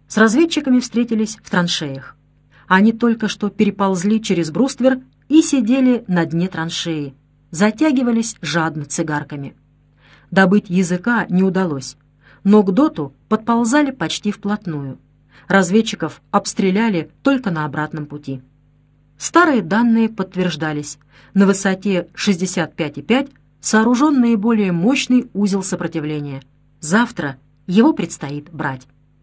С разведчиками встретились в траншеях. Они только что переползли через бруствер и сидели на дне траншеи, затягивались жадно цигарками. Добыть языка не удалось, но к доту подползали почти вплотную. Разведчиков обстреляли только на обратном пути. Старые данные подтверждались. На высоте 65,5 сооружен наиболее мощный узел сопротивления. Завтра его предстоит брать.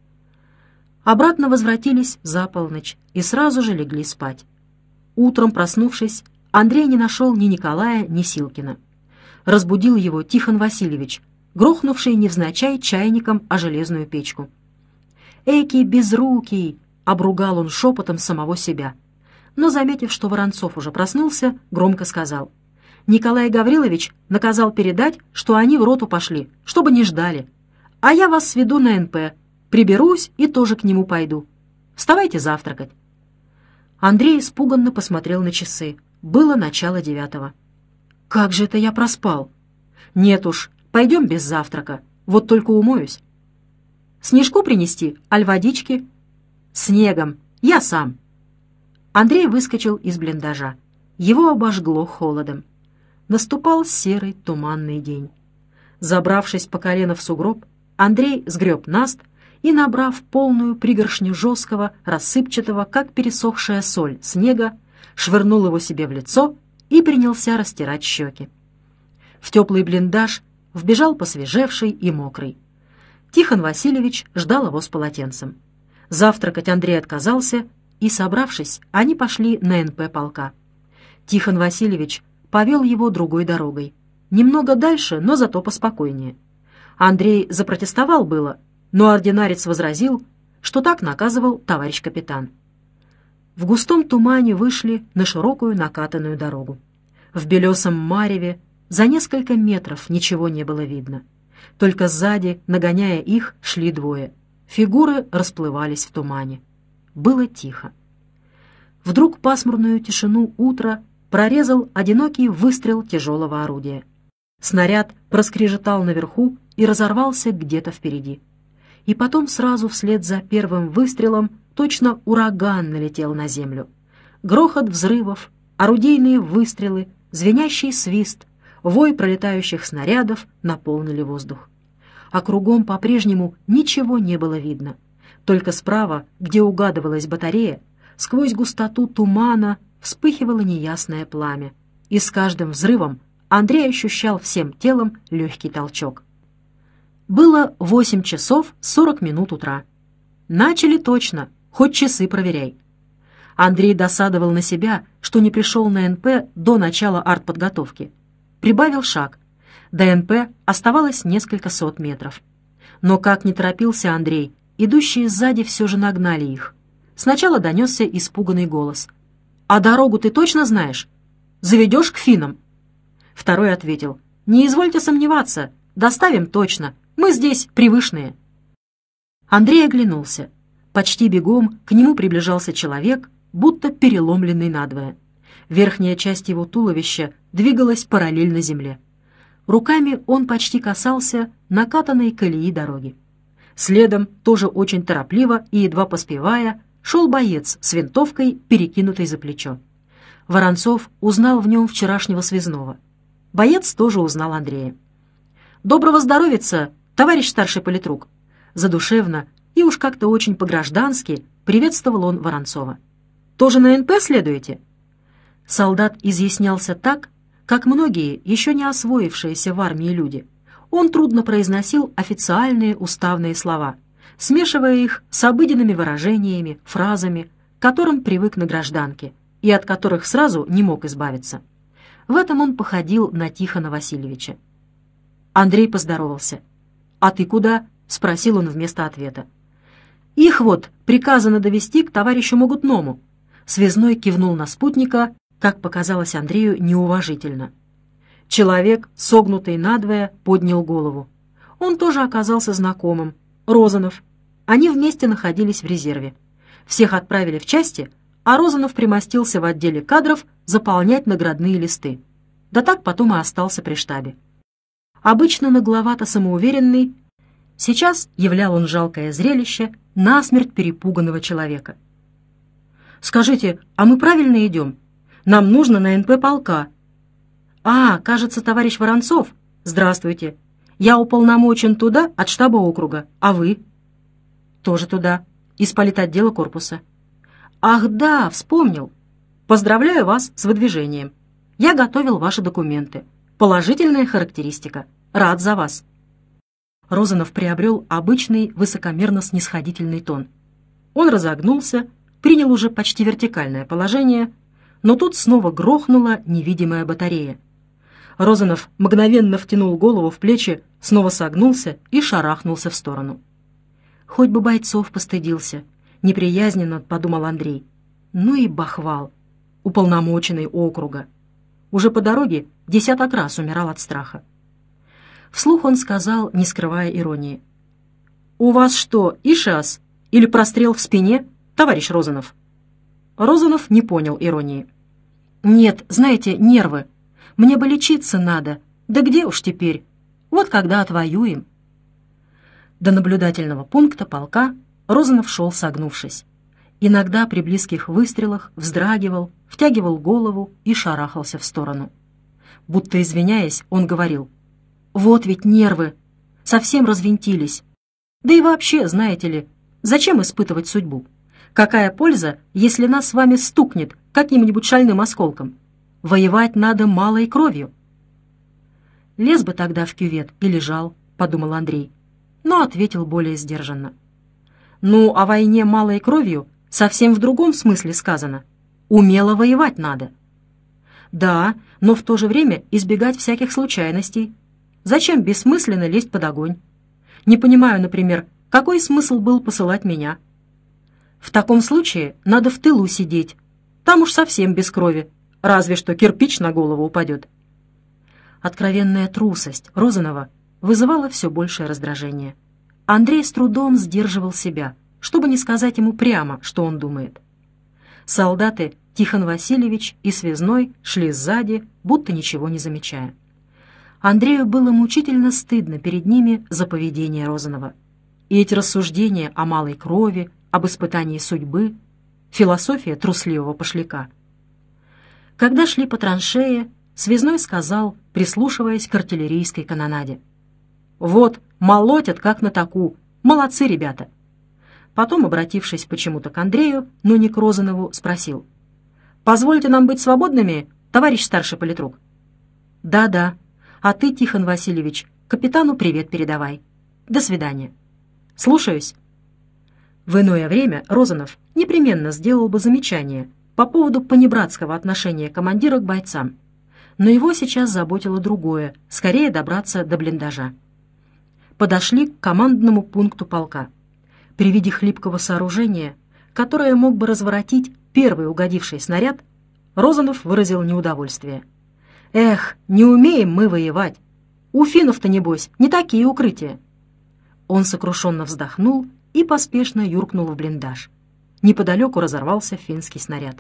Обратно возвратились за полночь и сразу же легли спать. Утром, проснувшись, Андрей не нашел ни Николая, ни Силкина. Разбудил его Тихон Васильевич, грохнувший невзначай чайником о железную печку. «Эки безрукий!» — обругал он шепотом самого себя. Но, заметив, что Воронцов уже проснулся, громко сказал: «Николай Гаврилович наказал передать, что они в роту пошли, чтобы не ждали. А я вас сведу на НП, приберусь и тоже к нему пойду. Вставайте завтракать». Андрей испуганно посмотрел на часы. Было начало 9. «Как же это я проспал?» «Нет уж, пойдем без завтрака. Вот только умоюсь». «Снежку принести, аль водички?» «Снегом. Я сам». Андрей выскочил из блиндажа. Его обожгло холодом. Наступал серый туманный день. Забравшись по колено в сугроб, Андрей сгреб наст и, набрав полную пригоршню жесткого, рассыпчатого, как пересохшая соль, снега, швырнул его себе в лицо и принялся растирать щеки. В теплый блиндаж вбежал посвежевший и мокрый. Тихон Васильевич ждал его с полотенцем. Завтракать Андрей отказался, и, собравшись, они пошли на НП полка. Тихон Васильевич повел его другой дорогой. Немного дальше, но зато поспокойнее. Андрей запротестовал было, но ординарец возразил, что так наказывал товарищ капитан. В густом тумане вышли на широкую накатанную дорогу. В белесом мареве за несколько метров ничего не было видно. Только сзади, нагоняя их, шли двое. Фигуры расплывались в тумане. Было тихо. Вдруг пасмурную тишину утра прорезал одинокий выстрел тяжелого орудия. Снаряд проскрежетал наверху и разорвался где-то впереди. И потом сразу вслед за первым выстрелом точно ураган налетел на землю. Грохот взрывов, орудийные выстрелы, звенящий свист, вой пролетающих снарядов наполнили воздух. А кругом по-прежнему ничего не было видно. Только справа, где угадывалась батарея, сквозь густоту тумана вспыхивало неясное пламя. И с каждым взрывом Андрей ощущал всем телом легкий толчок. Было 8 часов 40 минут утра. Начали точно, хоть часы проверяй. Андрей досадовал на себя, что не пришел на НП до начала артподготовки. Прибавил шаг. До НП оставалось несколько сот метров. Но как не торопился Андрей, идущие сзади все же нагнали их. Сначала донесся испуганный голос. «А дорогу ты точно знаешь? Заведешь к финнам?» Второй ответил: «Не извольте сомневаться, доставим точно, мы здесь привычные». Андрей оглянулся. Почти бегом к нему приближался человек, будто переломленный надвое. Верхняя часть его туловища двигалась параллельно земле. Руками он почти касался накатанной колеи дороги. Следом, тоже очень торопливо и едва поспевая, шел боец с винтовкой, перекинутой за плечо. Воронцов узнал в нем вчерашнего связного. Боец тоже узнал Андрея. «Доброго здоровица, товарищ старший политрук!» Задушевно и уж как-то очень по-граждански приветствовал он Воронцова. «Тоже на НП следуете?» Солдат изъяснялся так, как многие, еще не освоившиеся в армии люди. Он трудно произносил официальные уставные слова, смешивая их с обыденными выражениями, фразами, к которым привык на гражданке и от которых сразу не мог избавиться. В этом он походил на Тихона Васильевича. Андрей поздоровался. «А ты куда?» — спросил он вместо ответа. «Их вот приказано довести к товарищу Могутному». Связной кивнул на спутника, как показалось Андрею, неуважительно. Человек, согнутый надвое, поднял голову. Он тоже оказался знакомым. Розанов. Они вместе находились в резерве. Всех отправили в части, а Розанов примостился в отделе кадров заполнять наградные листы. Да так потом и остался при штабе. Обычно нагловато самоуверенный, сейчас являл он жалкое зрелище насмерть перепуганного человека. «Скажите, а мы правильно идем? Нам нужно на НП полка». «А, кажется, товарищ Воронцов. Здравствуйте. Я уполномочен туда от штаба округа. А вы?» «Тоже туда. Из политотдела корпуса». «Ах да, вспомнил. Поздравляю вас с выдвижением. Я готовил ваши документы. Положительная характеристика. Рад за вас». Розанов приобрел обычный высокомерно-снисходительный тон. Он разогнулся, принял уже почти вертикальное положение, но тут снова грохнула невидимая батарея. Розанов мгновенно втянул голову в плечи, снова согнулся и шарахнулся в сторону. «Хоть бы бойцов постыдился», — неприязненно подумал Андрей. «Ну и бахвал, уполномоченный округа». Уже по дороге десяток раз умирал от страха. Вслух он сказал, не скрывая иронии: «У вас что, ИШАС или прострел в спине, товарищ Розанов?» Розанов не понял иронии. «Нет, знаете, нервы. Мне бы лечиться надо. Да где уж теперь? Вот когда отвоюем». До наблюдательного пункта полка Розанов шел согнувшись. Иногда при близких выстрелах вздрагивал, втягивал голову и шарахался в сторону. Будто извиняясь, он говорил: «Вот ведь нервы! Совсем развинтились. Да и вообще, знаете ли, зачем испытывать судьбу? Какая польза, если нас с вами стукнет каким-нибудь шальным осколком? Воевать надо малой кровью». «Лез бы тогда в кювет и лежал», — подумал Андрей, но ответил более сдержанно. «Ну, о войне малой кровью совсем в другом смысле сказано. Умело воевать надо». «Да, но в то же время избегать всяких случайностей. Зачем бессмысленно лезть под огонь? Не понимаю, например, какой смысл был посылать меня? В таком случае надо в тылу сидеть. Там уж совсем без крови, разве что кирпич на голову упадет». Откровенная трусость Розанова вызывала все большее раздражение. Андрей с трудом сдерживал себя, чтобы не сказать ему прямо, что он думает. Солдаты Тихон Васильевич и Связной шли сзади, будто ничего не замечая. Андрею было мучительно стыдно перед ними за поведение Розанова. И эти рассуждения о малой крови, об испытании судьбы, философия трусливого пошляка. Когда шли по траншее, Связной сказал, прислушиваясь к артиллерийской канонаде: «Вот, молотят, как на таку. Молодцы ребята». Потом, обратившись почему-то к Андрею, но не к Розанову, спросил: «Позвольте нам быть свободными, товарищ старший политрук?» «Да-да. А ты, Тихон Васильевич, капитану привет передавай. До свидания». «Слушаюсь». В иное время Розанов непременно сделал бы замечание по поводу понебратского отношения командира к бойцам, но его сейчас заботило другое — скорее добраться до блиндажа. Подошли к командному пункту полка. При виде хлипкого сооружения, которое мог бы разворотить первый угодивший снаряд, Розанов выразил неудовольствие. «Эх, не умеем мы воевать! У финнов-то, небось, не такие укрытия!» Он сокрушенно вздохнул и поспешно юркнул в блиндаж. Неподалеку разорвался финский снаряд.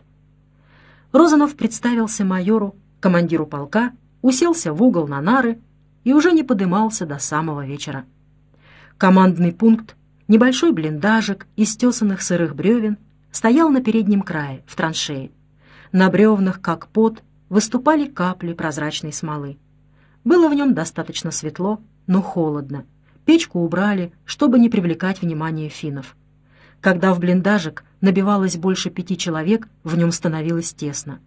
Розанов представился майору, командиру полка, уселся в угол на нары и уже не подымался до самого вечера. Командный пункт, небольшой блиндажик из тесанных сырых бревен, стоял на переднем крае, в траншее. На бревнах, как пот, выступали капли прозрачной смолы. Было в нем достаточно светло, но холодно. Печку убрали, чтобы не привлекать внимание финнов. Когда в блиндажик набивалось больше 5 человек, в нем становилось тесно.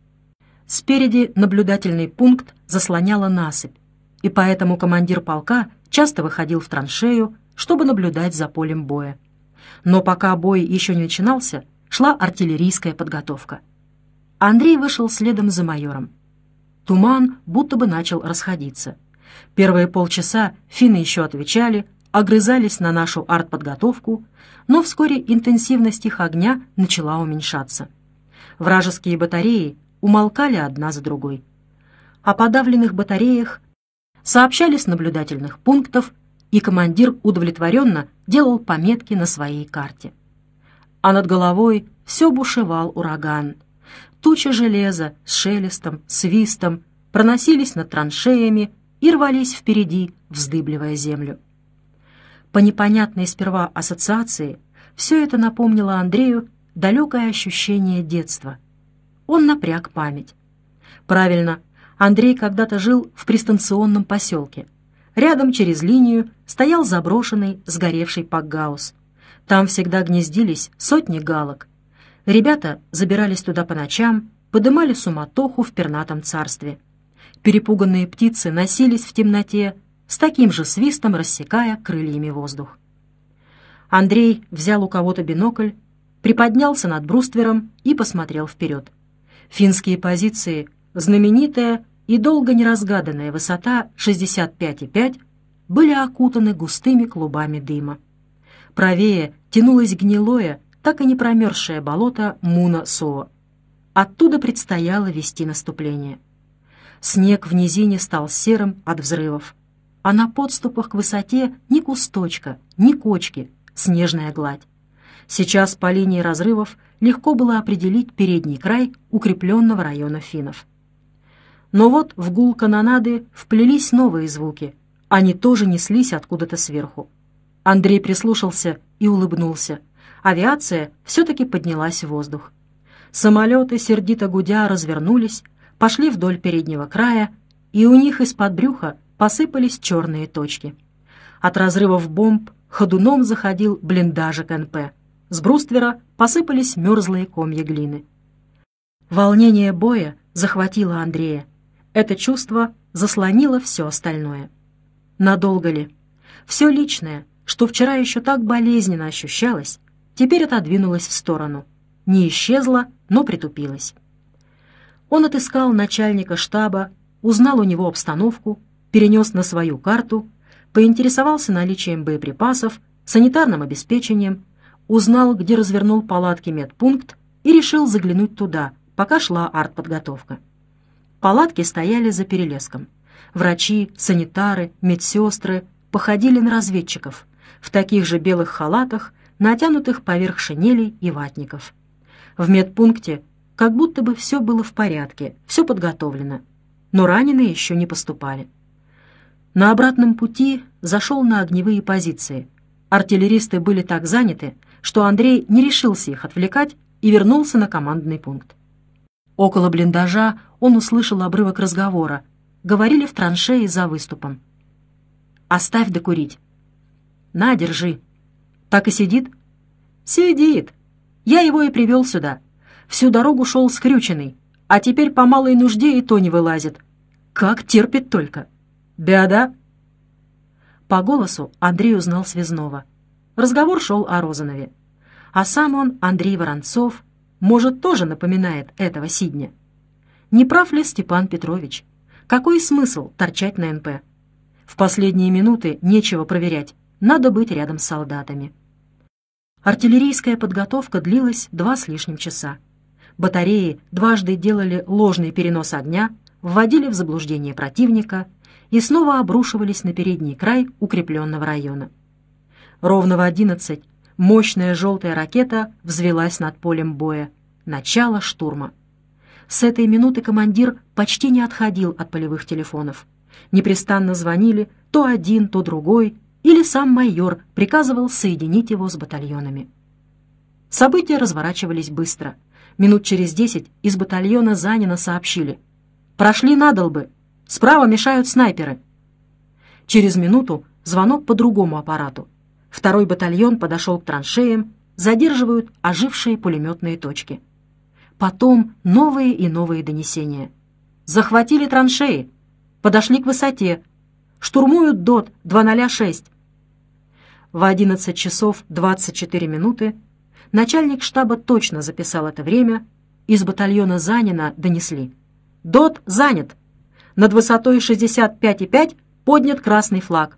Спереди наблюдательный пункт заслоняла насыпь, и поэтому командир полка часто выходил в траншею, чтобы наблюдать за полем боя. Но пока бой еще не начинался, шла артиллерийская подготовка. Андрей вышел следом за майором. Туман будто бы начал расходиться. Первые полчаса финны еще отвечали, огрызались на нашу артподготовку, но вскоре интенсивность их огня начала уменьшаться. Вражеские батареи умолкали одна за другой. О подавленных батареях сообщали с наблюдательных пунктов, и командир удовлетворенно делал пометки на своей карте. А над головой все бушевал ураган. Тучи железа с шелестом, свистом проносились над траншеями и рвались впереди, вздыбливая землю. По непонятной сперва ассоциации Все это напомнило Андрею далекое ощущение детства. Он напряг память. Правильно, Андрей когда-то жил в пристанционном поселке. Рядом через линию стоял заброшенный, сгоревший пакгаус. Там всегда гнездились сотни галок. Ребята забирались туда по ночам, подымали суматоху в пернатом царстве. Перепуганные птицы носились в темноте, с таким же свистом рассекая крыльями воздух. Андрей взял у кого-то бинокль, приподнялся над бруствером и посмотрел вперед. Финские позиции, знаменитая и долго неразгаданная высота 65,5, были окутаны густыми клубами дыма. Правее тянулось гнилое, так и не промерзшее болото Муна-Соо. Оттуда предстояло вести наступление. Снег в низине стал серым от взрывов, а на подступах к высоте ни кусточка, ни кочки, снежная гладь. Сейчас по линии разрывов легко было определить передний край укрепленного района финнов. Но вот в гул канонады вплелись новые звуки. Они тоже неслись откуда-то сверху. Андрей прислушался и улыбнулся. Авиация все-таки поднялась в воздух. Самолеты, сердито гудя, развернулись, пошли вдоль переднего края, и у них из-под брюха посыпались черные точки. От разрывов бомб ходуном заходил блиндажик НП. С бруствера посыпались мерзлые комья глины. Волнение боя захватило Андрея. Это чувство заслонило все остальное. Надолго ли? Все личное, что вчера еще так болезненно ощущалось, теперь отодвинулось в сторону. Не исчезло, но притупилось. Он отыскал начальника штаба, узнал у него обстановку, перенес на свою карту, поинтересовался наличием боеприпасов, санитарным обеспечением, узнал, где развернул палатки медпункт и решил заглянуть туда, пока шла артподготовка. Палатки стояли за перелеском. Врачи, санитары, медсестры походили на разведчиков в таких же белых халатах, натянутых поверх шинелей и ватников. В медпункте как будто бы все было в порядке, все подготовлено, но раненые еще не поступали. На обратном пути зашел на огневые позиции. Артиллеристы были так заняты, что Андрей не решился их отвлекать и вернулся на командный пункт. Около блиндажа он услышал обрывок разговора. Говорили в траншее за выступом. «Оставь докурить». «На, держи». «Так и сидит?» «Сидит. Я его и привел сюда. Всю дорогу шел скрюченный, а теперь по малой нужде и то не вылазит. Как терпит только. Беда». По голосу Андрей узнал связного. Разговор шел о Розанове. А сам он, Андрей Воронцов, может, тоже напоминает этого Сидня. Не прав ли Степан Петрович? Какой смысл торчать на НП? В последние минуты нечего проверять, надо быть рядом с солдатами. Артиллерийская подготовка длилась 2 с лишним часа. Батареи дважды делали ложный перенос огня, вводили в заблуждение противника и снова обрушивались на передний край укрепленного района. Ровно в 11 мощная желтая ракета взвелась над полем боя. Начало штурма. С этой минуты командир почти не отходил от полевых телефонов. Непрестанно звонили то один, то другой, или сам майор приказывал соединить его с батальонами. События разворачивались быстро. Минут через 10 из батальона Занина сообщили: «Прошли надолбы, справа мешают снайперы». Через минуту звонок по другому аппарату. Второй батальон подошел к траншеям, задерживают ожившие пулеметные точки. Потом новые и новые донесения. Захватили траншеи, подошли к высоте, штурмуют ДОТ 206. В 11 часов 24 минуты начальник штаба точно записал это время, из батальона Занина донесли: ДОТ занят, над высотой 65,5 поднят красный флаг.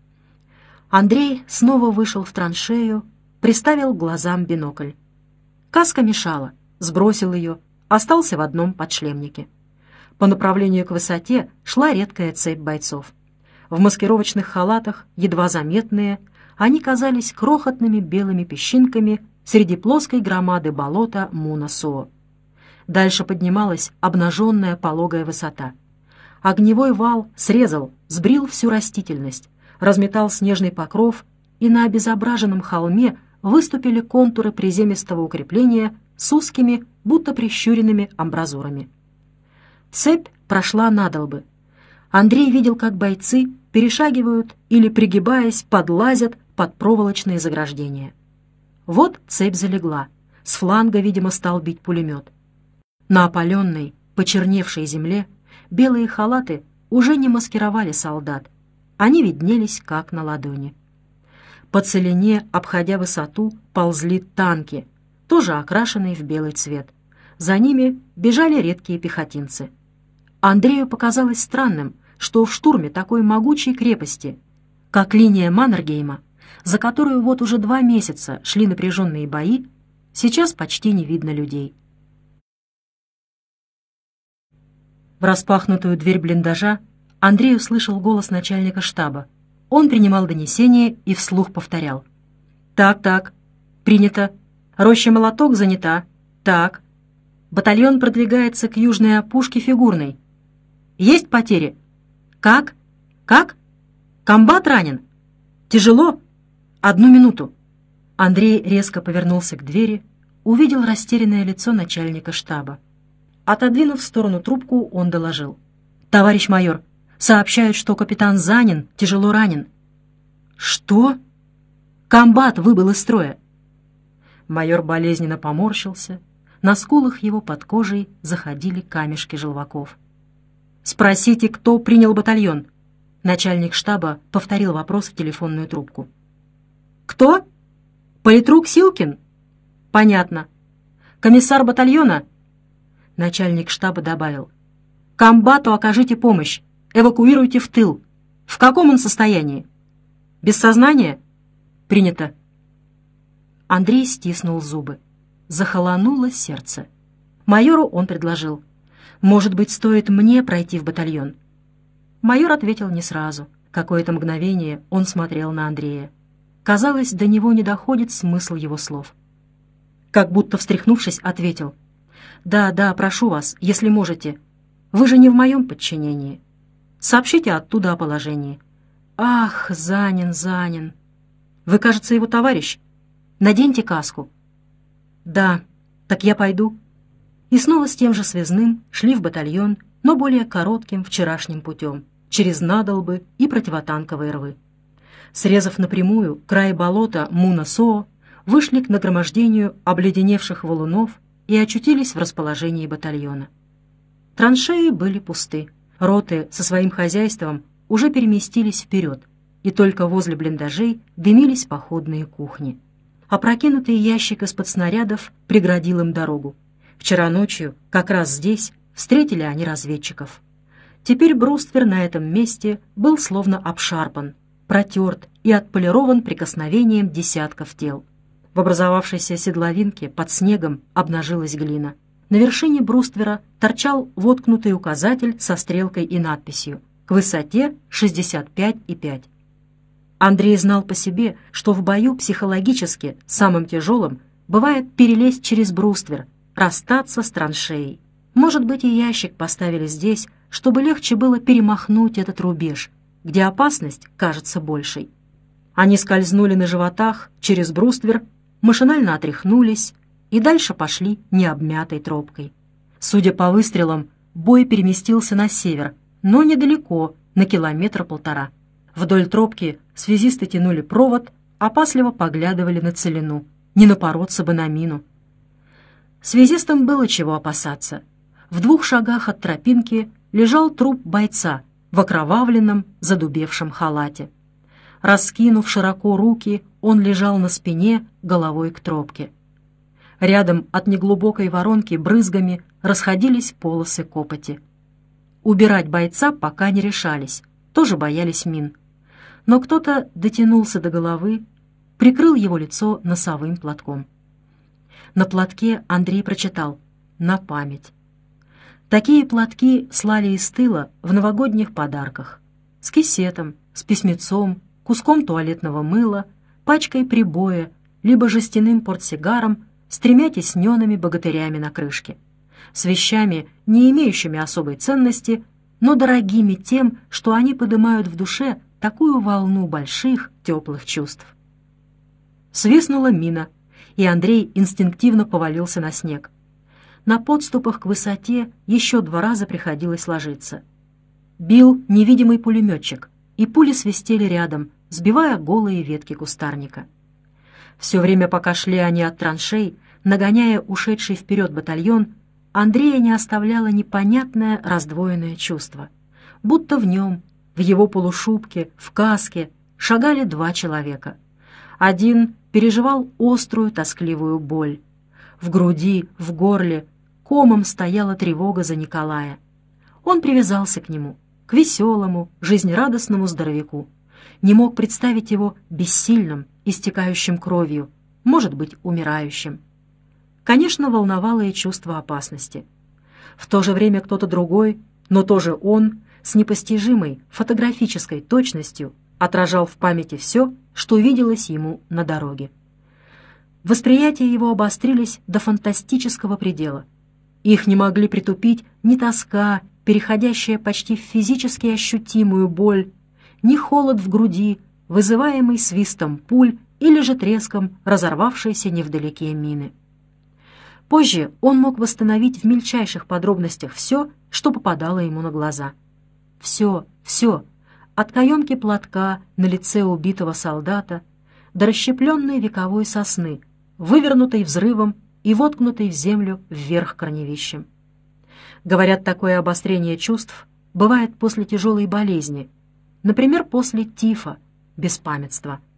Андрей снова вышел в траншею, приставил к глазам бинокль. Каска мешала, сбросил ее, остался в одном подшлемнике. По направлению к высоте шла редкая цепь бойцов. В маскировочных халатах, едва заметные, они казались крохотными белыми песчинками среди плоской громады болота Муна-Соо. Дальше поднималась обнаженная пологая высота. Огневой вал срезал, сбрил всю растительность, разметал снежный покров, и на обезображенном холме выступили контуры приземистого укрепления с узкими, будто прищуренными амбразурами. Цепь прошла надолбы. Андрей видел, как бойцы перешагивают или, пригибаясь, подлазят под проволочные заграждения. Вот цепь залегла. С фланга, видимо, стал бить пулемет. На опаленной, почерневшей земле белые халаты уже не маскировали солдат. Они виднелись как на ладони. По целине, обходя высоту, ползли танки, тоже окрашенные в белый цвет. За ними бежали редкие пехотинцы. Андрею показалось странным, что в штурме такой могучей крепости, как линия Маннергейма, за которую вот уже 2 месяца шли напряженные бои, сейчас почти не видно людей. В распахнутую дверь блиндажа Андрей услышал голос начальника штаба. Он принимал донесение и вслух повторял. «Так, принято. Роща-Молоток занята. Так. Батальон продвигается к южной опушке Фигурной. Есть потери? Как? Комбат ранен? Тяжело? 1 минуту». Андрей резко повернулся к двери, увидел растерянное лицо начальника штаба. Отодвинув в сторону трубку, он доложил. «Товарищ майор, сообщают, что капитан Занин тяжело ранен». «Что?» «Комбат выбыл из строя». Майор болезненно поморщился. На скулах его под кожей заходили камешки желваков. «Спросите, кто принял батальон?» Начальник штаба повторил вопрос в телефонную трубку. «Кто? Политрук Силкин?» «Понятно. Комиссар батальона?» Начальник штаба добавил. «Комбату окажите помощь. Эвакуируйте в тыл. В каком он состоянии? Без сознания?» «Принято». Андрей стиснул зубы. Захолонуло сердце. Майору он предложил. «Может быть, стоит мне пройти в батальон?» Майор ответил не сразу. Какое-то мгновение он смотрел на Андрея. Казалось, до него не доходит смысл его слов. Как будто встряхнувшись, ответил. «Да, прошу вас, если можете. Вы же не в моем подчинении. Сообщите оттуда о положении». «Ах, Занин. Вы, кажется, его товарищ. Наденьте каску». «Да, так я пойду». И снова с тем же связным шли в батальон, но более коротким вчерашним путем, через надолбы и противотанковые рвы. Срезав напрямую край болота Муна-Соо, вышли к нагромождению обледеневших валунов и очутились в расположении батальона. Траншеи были пусты. Роты со своим хозяйством уже переместились вперед, и только возле блиндажей дымились походные кухни. Опрокинутый ящик из-под снарядов преградил им дорогу. Вчера ночью, как раз здесь, встретили они разведчиков. Теперь бруствер на этом месте был словно обшарпан, протерт и отполирован прикосновением десятков тел. В образовавшейся седловинке под снегом обнажилась глина. На вершине бруствера торчал воткнутый указатель со стрелкой и надписью «К высоте 65,5». Андрей знал по себе, что в бою психологически самым тяжелым бывает перелезть через бруствер, расстаться с траншеей. Может быть, и ящик поставили здесь, чтобы легче было перемахнуть этот рубеж, где опасность кажется большей. Они скользнули на животах через бруствер, машинально отряхнулись и дальше пошли необмятой тропкой. Судя по выстрелам, бой переместился на север, но недалеко, на 1,5 километра. Вдоль тропки связисты тянули провод, опасливо поглядывали на целину, не напороться бы на мину. Связистам было чего опасаться. В 2 шагах от тропинки лежал труп бойца в окровавленном, задубевшем халате. Раскинув широко руки, он лежал на спине, головой к тропке. Рядом от неглубокой воронки брызгами расходились полосы копоти. Убирать бойца пока не решались, тоже боялись мин. Но кто-то дотянулся до головы, прикрыл его лицо носовым платком. На платке Андрей прочитал «На память». Такие платки слали из тыла в новогодних подарках. С кисетом, с письмецом, куском туалетного мыла, пачкой прибоя, либо жестяным портсигаром с 3 тисненными богатырями на крышке. С вещами, не имеющими особой ценности, но дорогими тем, что они поднимают в душе такую волну больших, теплых чувств. Свистнула мина, и Андрей инстинктивно повалился на снег. На подступах к высоте еще 2 раза приходилось ложиться. Бил невидимый пулеметчик, и пули свистели рядом, сбивая голые ветки кустарника. Все время, пока шли они от траншей, нагоняя ушедший вперед батальон, Андрея не оставляло непонятное раздвоенное чувство. Будто в нем, в его полушубке, в каске, шагали 2 человека. Один переживал острую тоскливую боль. В груди, в горле комом стояла тревога за Николая. Он привязался к нему, к веселому, жизнерадостному здоровяку. Не мог представить его бессильным, истекающим кровью, может быть, умирающим. Конечно, волновало и чувство опасности. В то же время кто-то другой, но тоже он, с непостижимой фотографической точностью отражал в памяти все, что виделось ему на дороге. Восприятия его обострились до фантастического предела. Их не могли притупить ни тоска, переходящая почти в физически ощутимую боль, ни холод в груди, вызываемый свистом пуль или же треском разорвавшейся невдалеке мины. Позже он мог восстановить в мельчайших подробностях все, что попадало ему на глаза. Все, от каемки платка на лице убитого солдата до расщепленной вековой сосны, вывернутой взрывом и воткнутой в землю вверх корневищем. Говорят, такое обострение чувств бывает после тяжелой болезни, например, после тифа, беспамятства.